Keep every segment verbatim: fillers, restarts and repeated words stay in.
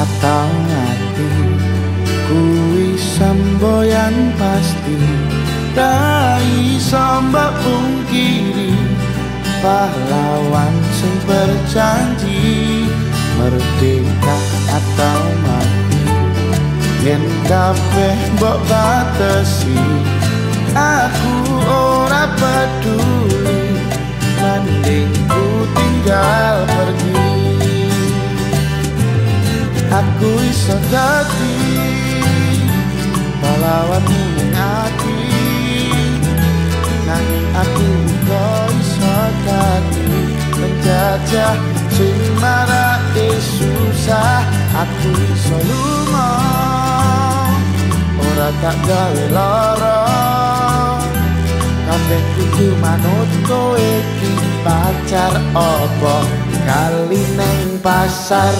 atau ngati kuwi semboyan pasti ra iso mbok pungkiri pahlawan sing berjanji merdeka atau mati yen kabeh mbok batesi aku ora peduli mending ku tinggal pergi aku iso dadi pahlawanmu ning ati nanging aku uga iso dadi penjajah sing marake susah aku iso lunga ora tak gawe lara kabeh kudu manut kowe iki pacar apa kali neng pasar.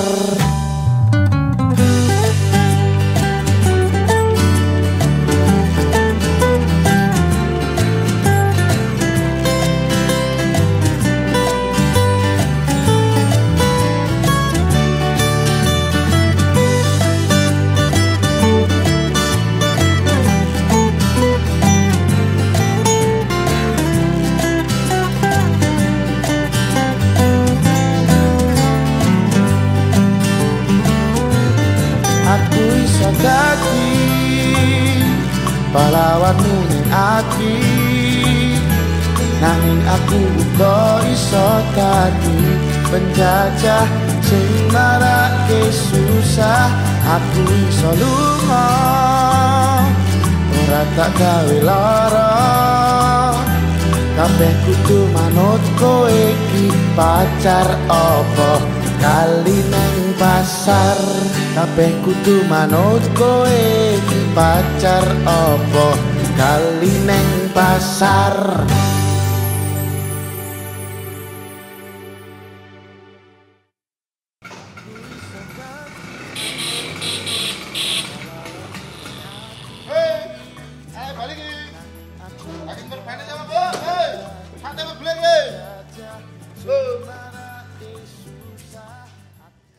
Aku iso dadi pahlawanmu ning ati nanging aku uga iso dadi penjajah sing marake susah aku iso lunga ora tak gawe lara kabeh kudu manut kowe iki pacar apa kali neng pasar kabeh kudu manut kowe iki pacar apa kali neng pasar.